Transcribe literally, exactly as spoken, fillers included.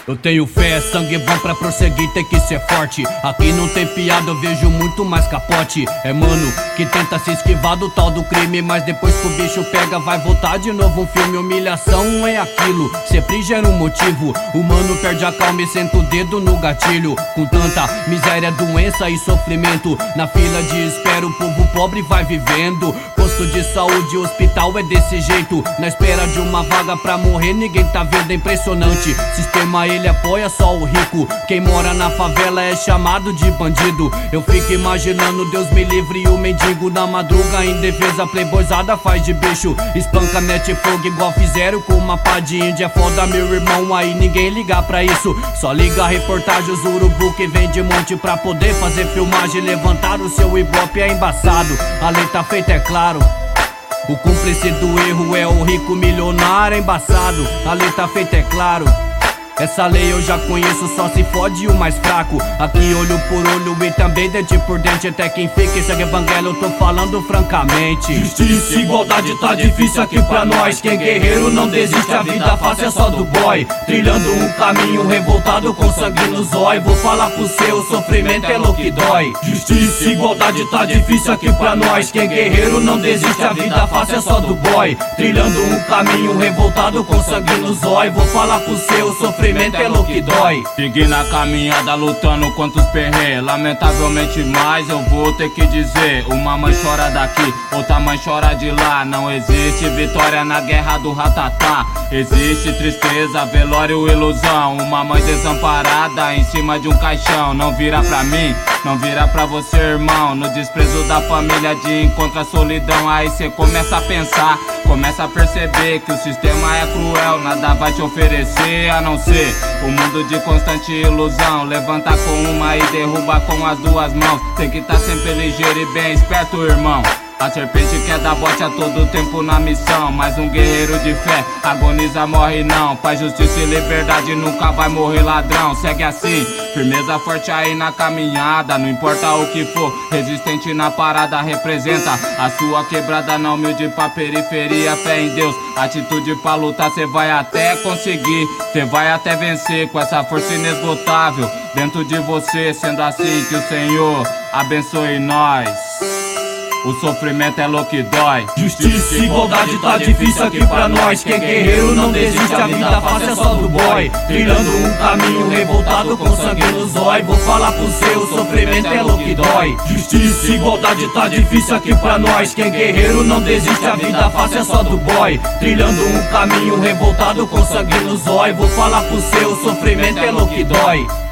Eu tenho fé, sangue bom pra prosseguir, tem que ser forte. Aqui não tem piada, eu vejo muito mais capote. É mano que tenta se esquivar do tal do crime, mas depois que o bicho pega vai voltar de novo um filme. Humilhação é aquilo, sempre gera um motivo. O mano perde a calma e senta o dedo no gatilho. Com tanta miséria, doença e sofrimento, na fila de espera o povo pobre vai vivendo. Posto de saúde, hospital é desse jeito, na espera de uma vaga pra morrer ninguém tá vendo, é impressionante. Sistema ele apoia só o rico, quem mora na favela é chamado de bandido. Eu fico imaginando, Deus me livre, e o mendigo na madruga em defesa, playboyzada faz de bicho. Espanca, mete fogo igual fizeram com uma pá de índia. É foda meu irmão, aí ninguém liga pra isso. Só liga a reportagem, os urubu que vem de monte pra poder fazer filmagem. Levantar o seu ibope é embaçado, a lei tá feita é claro. O cúmplice do erro é o rico milionário, é embaçado, a lei tá feita é claro. Essa lei eu já conheço, só se fode o mais fraco. Aqui olho por olho e também dente por dente. Até quem fica esse evangelho eu tô falando francamente. Justiça e igualdade tá difícil aqui pra nós. Quem guerreiro não desiste, a vida fácil é só do boy. Trilhando um caminho revoltado com sangue no zóio. Vou falar pro seu, sofrimento é louco que dói. Justiça e igualdade tá difícil aqui pra nós. Quem guerreiro não desiste, a vida fácil é só do boy. Trilhando um caminho revoltado com sangue no zóio. Vou falar pro seu, sofrimento é louco que dói. Segui na caminhada lutando contra os perrê. Lamentavelmente mais eu vou ter que dizer: uma mãe chora daqui, outra mãe chora de lá. Não existe vitória na guerra do ratatá. Existe tristeza, velório, ilusão. Uma mãe desamparada em cima de um caixão. Não vira pra mim, não vira pra você, irmão. No desprezo da família de encontro a solidão. Aí cê começa a pensar, começa a perceber que o sistema é cruel. Nada vai te oferecer a não ser o mundo de constante ilusão. Levanta com uma e derruba com as duas mãos. Tem que tá sempre ligeiro e bem esperto, irmão. A serpente quer dar bote a todo tempo na missão. Mas um guerreiro de fé agoniza, morre não. Paz, justiça e liberdade, nunca vai morrer ladrão. Segue assim, firmeza forte aí na caminhada. Não importa o que for, resistente na parada. Representa a sua quebrada, na humilde pra periferia. Fé em Deus, atitude pra lutar. Cê vai até conseguir, cê vai até vencer. Com essa força inesgotável dentro de você. Sendo assim que o Senhor abençoe nós. O sofrimento é louco que dói. Justiça e igualdade tá difícil aqui pra nós. Quem guerreiro não desiste, a vida fácil é só do boy. Trilhando um caminho revoltado com sangue no zóio. Vou falar pro seu, o sofrimento é louco que dói. Justiça e igualdade tá difícil aqui pra nós. Quem guerreiro não desiste, a vida fácil é só do boy. Trilhando um caminho revoltado com sangue no zóio. Vou falar pro seu, o sofrimento é louco que dói.